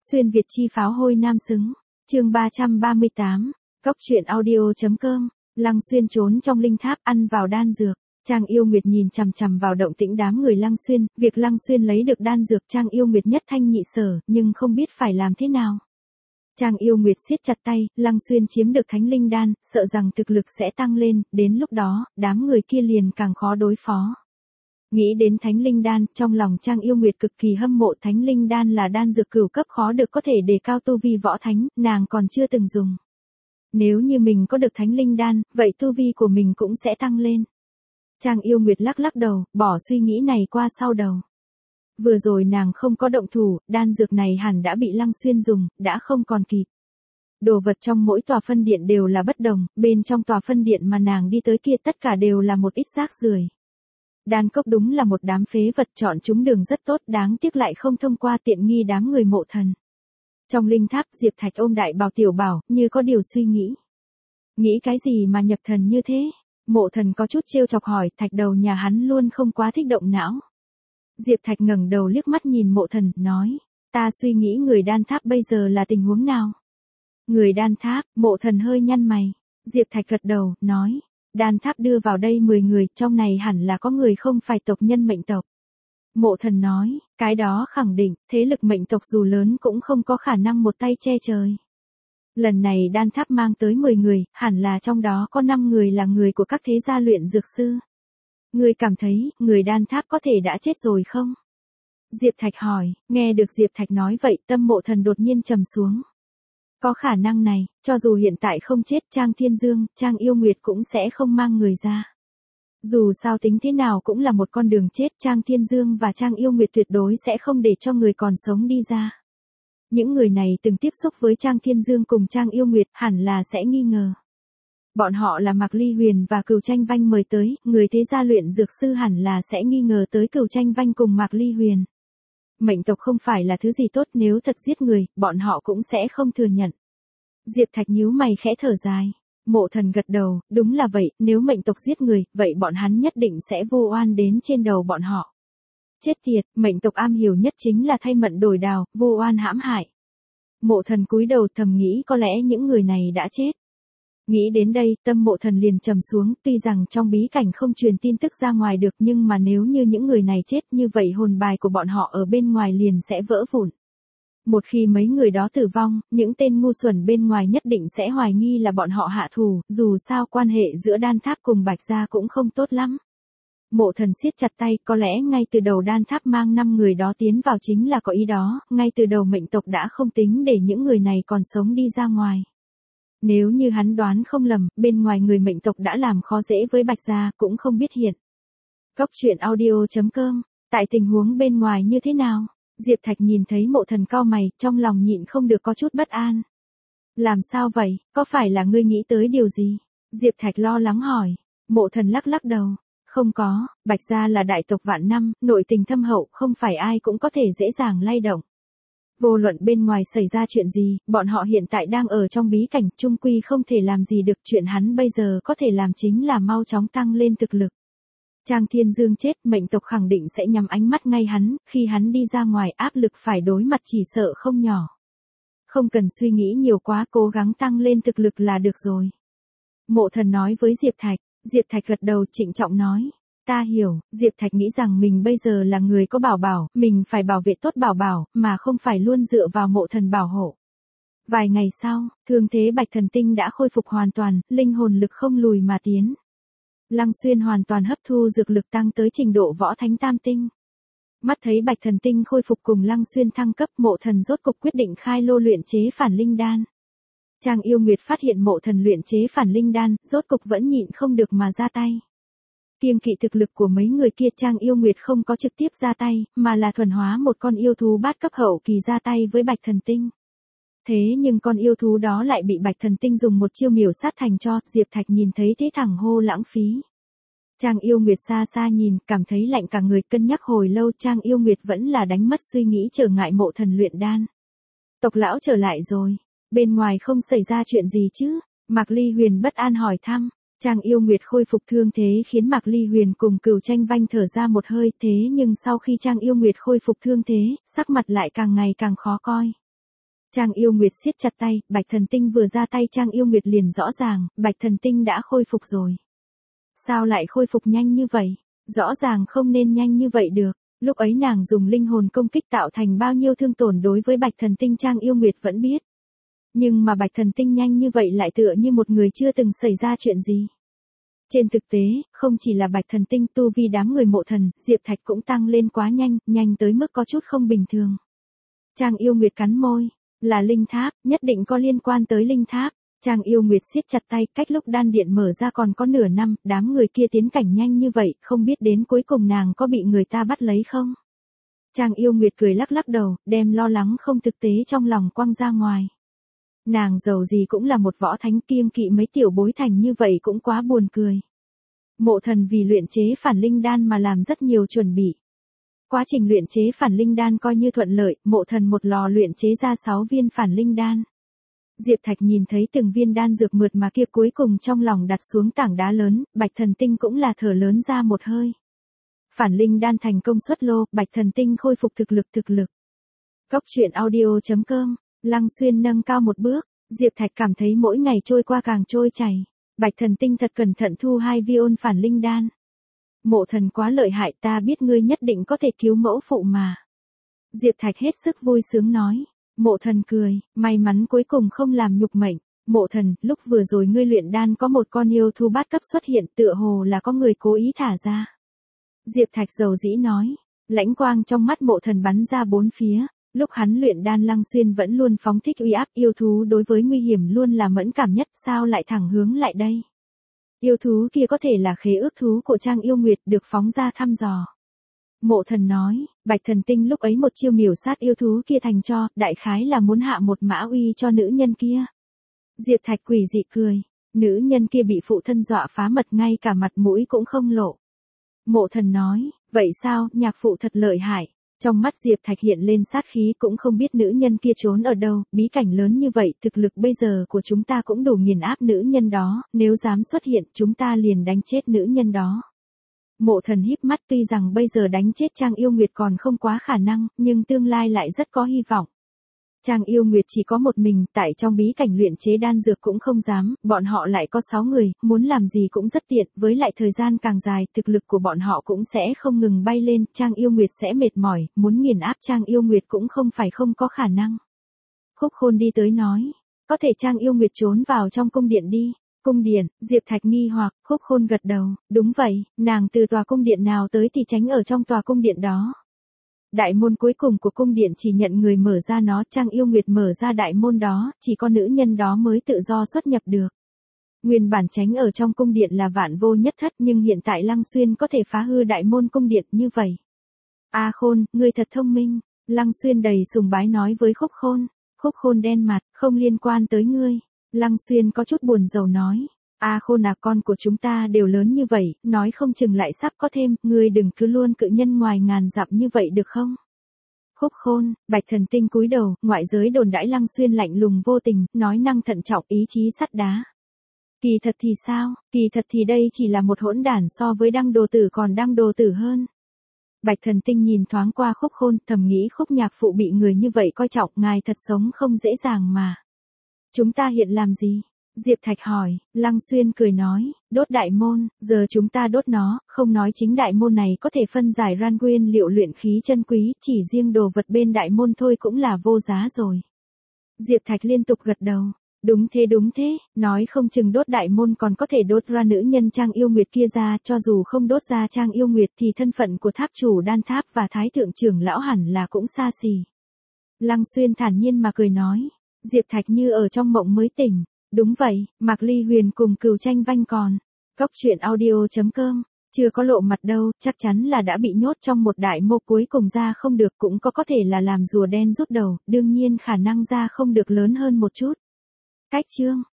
Xuyên Việt chi pháo hôi nam xứng. Chương 338. Cốc truyện audio.com. Lăng Xuyên trốn trong linh tháp ăn vào đan dược. Trang Yêu Nguyệt nhìn chằm chằm vào động tĩnh đám người Lăng Xuyên, việc Lăng Xuyên lấy được đan dược Trang Yêu Nguyệt nhất thanh nhị sở, nhưng không biết phải làm thế nào. Trang Yêu Nguyệt siết chặt tay, Lăng Xuyên chiếm được thánh linh đan, sợ rằng thực lực sẽ tăng lên, đến lúc đó, đám người kia liền càng khó đối phó. Nghĩ đến thánh linh đan, trong lòng Trang Yêu Nguyệt cực kỳ hâm mộ. Thánh linh đan là đan dược cửu cấp khó được, có thể đề cao tu vi võ thánh, nàng còn chưa từng dùng. Nếu như mình có được thánh linh đan, vậy tu vi của mình cũng sẽ tăng lên. Trang Yêu Nguyệt lắc lắc đầu, bỏ suy nghĩ này qua sau đầu. Vừa rồi nàng không có động thủ, đan dược này hẳn đã bị Lăng Xuyên dùng, đã không còn kịp. Đồ vật trong mỗi tòa phân điện đều là bất đồng, bên trong tòa phân điện mà nàng đi tới kia tất cả đều là một ít rác rưởi. Đan cốc đúng là một đám phế vật, chọn chúng đường rất tốt, đáng tiếc lại không thông qua, tiện nghi đám người Mộ Thần. Trong linh tháp, Diệp Thạch ôm Đại Bảo Tiểu Bảo, như có điều suy nghĩ. Nghĩ cái gì mà nhập thần như thế? Mộ Thần có chút trêu chọc hỏi, Thạch đầu nhà hắn luôn không quá thích động não. Diệp Thạch ngẩng đầu liếc mắt nhìn Mộ Thần, nói, ta suy nghĩ người đan tháp bây giờ là tình huống nào? Người đan tháp, Mộ Thần hơi nhăn mày. Diệp Thạch gật đầu, nói, đan tháp đưa vào đây 10 người, trong này hẳn là có người không phải tộc nhân mệnh tộc. Mộ Thần nói, cái đó khẳng định, thế lực mệnh tộc dù lớn cũng không có khả năng một tay che trời. Lần này đan tháp mang tới 10 người, hẳn là trong đó có 5 người là người của các thế gia luyện dược sư. Ngươi cảm thấy, người đan tháp có thể đã chết rồi không? Diệp Thạch hỏi, nghe được Diệp Thạch nói vậy, tâm Mộ Thần đột nhiên trầm xuống. Có khả năng này, cho dù hiện tại không chết, Trang Thiên Dương, Trang Yêu Nguyệt cũng sẽ không mang người ra. Dù sao tính thế nào cũng là một con đường chết, Trang Thiên Dương và Trang Yêu Nguyệt tuyệt đối sẽ không để cho người còn sống đi ra. Những người này từng tiếp xúc với Trang Thiên Dương cùng Trang Yêu Nguyệt, hẳn là sẽ nghi ngờ. Bọn họ là Mạc Ly Huyền và Cửu Tranh Vanh mời tới, người thế gia luyện dược sư hẳn là sẽ nghi ngờ tới Cửu Tranh Vanh cùng Mạc Ly Huyền. Mệnh tộc không phải là thứ gì tốt, nếu thật giết người, bọn họ cũng sẽ không thừa nhận. Diệp Thạch nhíu mày khẽ thở dài. Mộ Thần gật đầu, đúng là vậy, nếu mệnh tộc giết người, vậy bọn hắn nhất định sẽ vô oan đến trên đầu bọn họ. Chết tiệt, mệnh tộc am hiểu nhất chính là thay mận đổi đào, vô oan hãm hại. Mộ Thần cúi đầu thầm nghĩ có lẽ những người này đã chết. Nghĩ đến đây, tâm Mộ Thần liền trầm xuống, tuy rằng trong bí cảnh không truyền tin tức ra ngoài được, nhưng mà nếu như những người này chết như vậy, hồn bài của bọn họ ở bên ngoài liền sẽ vỡ vụn. Một khi mấy người đó tử vong, những tên ngu xuẩn bên ngoài nhất định sẽ hoài nghi là bọn họ hạ thủ, dù sao quan hệ giữa đan tháp cùng Bạch Gia cũng không tốt lắm. Mộ Thần siết chặt tay, có lẽ ngay từ đầu đan tháp mang 5 người đó tiến vào chính là có ý đó, ngay từ đầu mệnh tộc đã không tính để những người này còn sống đi ra ngoài. Nếu như hắn đoán không lầm, bên ngoài người mệnh tộc đã làm khó dễ với Bạch Gia, cũng không biết hiện. Cốc truyện audio.com, tại tình huống bên ngoài như thế nào? Diệp Thạch nhìn thấy Mộ Thần cau mày, trong lòng nhịn không được có chút bất an. Làm sao vậy, có phải là ngươi nghĩ tới điều gì? Diệp Thạch lo lắng hỏi. Mộ Thần lắc lắc đầu. Không có, Bạch Gia là đại tộc vạn năm, nội tình thâm hậu, không phải ai cũng có thể dễ dàng lay động. Vô luận bên ngoài xảy ra chuyện gì, bọn họ hiện tại đang ở trong bí cảnh, chung quy không thể làm gì được, chuyện hắn bây giờ có thể làm chính là mau chóng tăng lên thực lực. Trang Thiên Dương chết, mệnh tộc khẳng định sẽ nhắm ánh mắt ngay hắn, khi hắn đi ra ngoài áp lực phải đối mặt chỉ sợ không nhỏ. Không cần suy nghĩ nhiều quá, cố gắng tăng lên thực lực là được rồi. Mộ Thần nói với Diệp Thạch. Diệp Thạch gật đầu trịnh trọng nói. Ta hiểu, Diệp Thạch nghĩ rằng mình bây giờ là người có Bảo Bảo, mình phải bảo vệ tốt Bảo Bảo, mà không phải luôn dựa vào Mộ Thần bảo hộ. Vài ngày sau, thương thế Bạch Thần Tinh đã khôi phục hoàn toàn, linh hồn lực không lùi mà tiến. Lăng Xuyên hoàn toàn hấp thu dược lực tăng tới trình độ võ thánh tam tinh. Mắt thấy Bạch Thần Tinh khôi phục cùng Lăng Xuyên thăng cấp, Mộ Thần rốt cục quyết định khai lô luyện chế phản linh đan. Trang Yêu Nguyệt phát hiện Mộ Thần luyện chế phản linh đan, rốt cục vẫn nhịn không được mà ra tay. Kiêng kỵ thực lực của mấy người kia, Trang Yêu Nguyệt không có trực tiếp ra tay, mà là thuần hóa một con yêu thú bát cấp hậu kỳ ra tay với Bạch Thần Tinh. Thế nhưng con yêu thú đó lại bị Bạch Thần Tinh dùng một chiêu miểu sát thành tro, Diệp Thạch nhìn thấy thế thẳng hô lãng phí. Trang Yêu Nguyệt xa xa nhìn, cảm thấy lạnh cả người, cân nhắc hồi lâu, Trang Yêu Nguyệt vẫn là đánh mất suy nghĩ trở ngại Mộ Thần luyện đan. Tộc lão trở lại rồi, bên ngoài không xảy ra chuyện gì chứ? Mạc Ly Huyền bất an hỏi thăm. Trang Yêu Nguyệt khôi phục thương thế khiến Mạc Ly Huyền cùng Cửu Tranh Vanh thở ra một hơi, thế nhưng sau khi Trang Yêu Nguyệt khôi phục thương thế, sắc mặt lại càng ngày càng khó coi. Trang Yêu Nguyệt siết chặt tay, Bạch Thần Tinh vừa ra tay Trang Yêu Nguyệt liền rõ ràng, Bạch Thần Tinh đã khôi phục rồi. Sao lại khôi phục nhanh như vậy? Rõ ràng không nên nhanh như vậy được. Lúc ấy nàng dùng linh hồn công kích tạo thành bao nhiêu thương tổn đối với Bạch Thần Tinh Trang Yêu Nguyệt vẫn biết. Nhưng mà Bạch Thần Tinh nhanh như vậy lại tựa như một người chưa từng xảy ra chuyện gì. Trên thực tế, không chỉ là Bạch Thần Tinh tu vi đám người Mộ Thần, Diệp Thạch cũng tăng lên quá nhanh, nhanh tới mức có chút không bình thường. Trang Yêu Nguyệt cắn môi, là linh tháp, nhất định có liên quan tới linh tháp. Trang Yêu Nguyệt siết chặt tay, cách lúc đan điện mở ra còn có nửa năm, đám người kia tiến cảnh nhanh như vậy, không biết đến cuối cùng nàng có bị người ta bắt lấy không? Trang Yêu Nguyệt cười lắc lắc đầu, đem lo lắng không thực tế trong lòng quăng ra ngoài. Nàng giàu gì cũng là một võ thánh, kiêng kỵ mấy tiểu bối thành như vậy cũng quá buồn cười. Mộ Thần vì luyện chế phản linh đan mà làm rất nhiều chuẩn bị. Quá trình luyện chế phản linh đan coi như thuận lợi, Mộ Thần một lò luyện chế ra 6 viên phản linh đan. Diệp Thạch nhìn thấy từng viên đan dược mượt mà kia cuối cùng trong lòng đặt xuống tảng đá lớn, Bạch Thần Tinh cũng là thở lớn ra một hơi. Phản linh đan thành công xuất lô, Bạch Thần Tinh khôi phục thực lực. Cốc truyện audio.com, Lăng Xuyên nâng cao một bước, Diệp Thạch cảm thấy mỗi ngày trôi qua càng trôi chảy. Bạch Thần Tinh thật cẩn thận thu 2 viên phản linh đan. Mộ Thần quá lợi hại, ta biết ngươi nhất định có thể cứu mẫu phụ mà. Diệp Thạch hết sức vui sướng nói. Mộ Thần cười, may mắn cuối cùng không làm nhục mệnh. Mộ Thần, lúc vừa rồi ngươi luyện đan có một con yêu thú bát cấp xuất hiện, tựa hồ là có người cố ý thả ra. Diệp Thạch dầu dĩ nói, lãnh quang trong mắt Mộ Thần bắn ra bốn phía. Lúc hắn luyện đan Lăng Xuyên vẫn luôn phóng thích uy áp, yêu thú đối với nguy hiểm luôn là mẫn cảm nhất, sao lại thẳng hướng lại đây? Yêu thú kia có thể là khế ước thú của Trang Yêu Nguyệt được phóng ra thăm dò. Mộ Thần nói, Bạch Thần Tinh lúc ấy một chiêu miểu sát yêu thú kia thành tro, đại khái là muốn hạ một mã uy cho nữ nhân kia. Diệp Thạch quỷ dị cười, nữ nhân kia bị phụ thân dọa phá mật ngay cả mặt mũi cũng không lộ. Mộ Thần nói, vậy sao, nhạc phụ thật lợi hại. Trong mắt Diệp Thạch hiện lên sát khí, cũng không biết nữ nhân kia trốn ở đâu, bí cảnh lớn như vậy, thực lực bây giờ của chúng ta cũng đủ nghiền áp nữ nhân đó, nếu dám xuất hiện chúng ta liền đánh chết nữ nhân đó. Mộ Thần híp mắt, tuy rằng bây giờ đánh chết Trang Yêu Nguyệt còn không quá khả năng, nhưng tương lai lại rất có hy vọng. Trang Yêu Nguyệt chỉ có một mình, tại trong bí cảnh luyện chế đan dược cũng không dám, bọn họ lại có 6 người, muốn làm gì cũng rất tiện, với lại thời gian càng dài, thực lực của bọn họ cũng sẽ không ngừng bay lên, Trang Yêu Nguyệt sẽ mệt mỏi, muốn nghiền áp Trang Yêu Nguyệt cũng không phải không có khả năng. Khúc Khôn đi tới nói, có thể Trang Yêu Nguyệt trốn vào trong cung điện đi. Cung điện, Diệp Thạch nghi hoặc, Khúc Khôn gật đầu, đúng vậy, nàng từ tòa cung điện nào tới thì tránh ở trong tòa cung điện đó. Đại môn cuối cùng của cung điện chỉ nhận người mở ra nó, Trang Yêu Nguyệt mở ra đại môn đó, chỉ có nữ nhân đó mới tự do xuất nhập được. Nguyên bản tránh ở trong cung điện là vạn vô nhất thất, nhưng hiện tại Lăng Xuyên có thể phá hư đại môn cung điện như vậy. A Khôn, ngươi thật thông minh, Lăng Xuyên đầy sùng bái nói với Khúc Khôn. Khúc Khôn đen mặt, không liên quan tới ngươi. Lăng Xuyên có chút buồn rầu nói. A Khôn à, con của chúng ta đều lớn như vậy, nói không chừng lại sắp có thêm, ngươi đừng cứ luôn cự nhân ngoài ngàn dặm như vậy được không? Khúc Khôn, Bạch Thần Tinh cúi đầu, ngoại giới đồn đãi Lăng Xuyên lạnh lùng vô tình, nói năng thận trọng, ý chí sắt đá. Kỳ thật thì sao, kỳ thật thì đây chỉ là một hỗn đản, so với Đăng Đồ Tử còn Đăng Đồ Tử hơn. Bạch Thần Tinh nhìn thoáng qua Khúc Khôn, thầm nghĩ Khúc nhạc phụ bị người như vậy coi trọng, ngài thật sống không dễ dàng mà. Chúng ta hiện làm gì? Diệp Thạch hỏi, Lăng Xuyên cười nói, đốt đại môn, giờ chúng ta đốt nó, không nói chính đại môn này có thể phân giải ran nguyên liệu luyện khí chân quý, chỉ riêng đồ vật bên đại môn thôi cũng là vô giá rồi. Diệp Thạch liên tục gật đầu, đúng thế, nói không chừng đốt đại môn còn có thể đốt ra nữ nhân Trang Yêu Nguyệt kia ra, cho dù không đốt ra Trang Yêu Nguyệt thì thân phận của tháp chủ đan tháp và thái thượng trưởng lão hẳn là cũng xa xỉ. Lăng Xuyên thản nhiên mà cười nói, Diệp Thạch như ở trong mộng mới tỉnh. Đúng vậy, Mạc Ly Huyền cùng Cửu Tranh Vanh còn. Cốc truyện audio.com, chưa có lộ mặt đâu, chắc chắn là đã bị nhốt trong một đại mộ, cuối cùng ra không được, cũng có thể là làm rùa đen rút đầu, đương nhiên khả năng ra không được lớn hơn một chút. Cách chương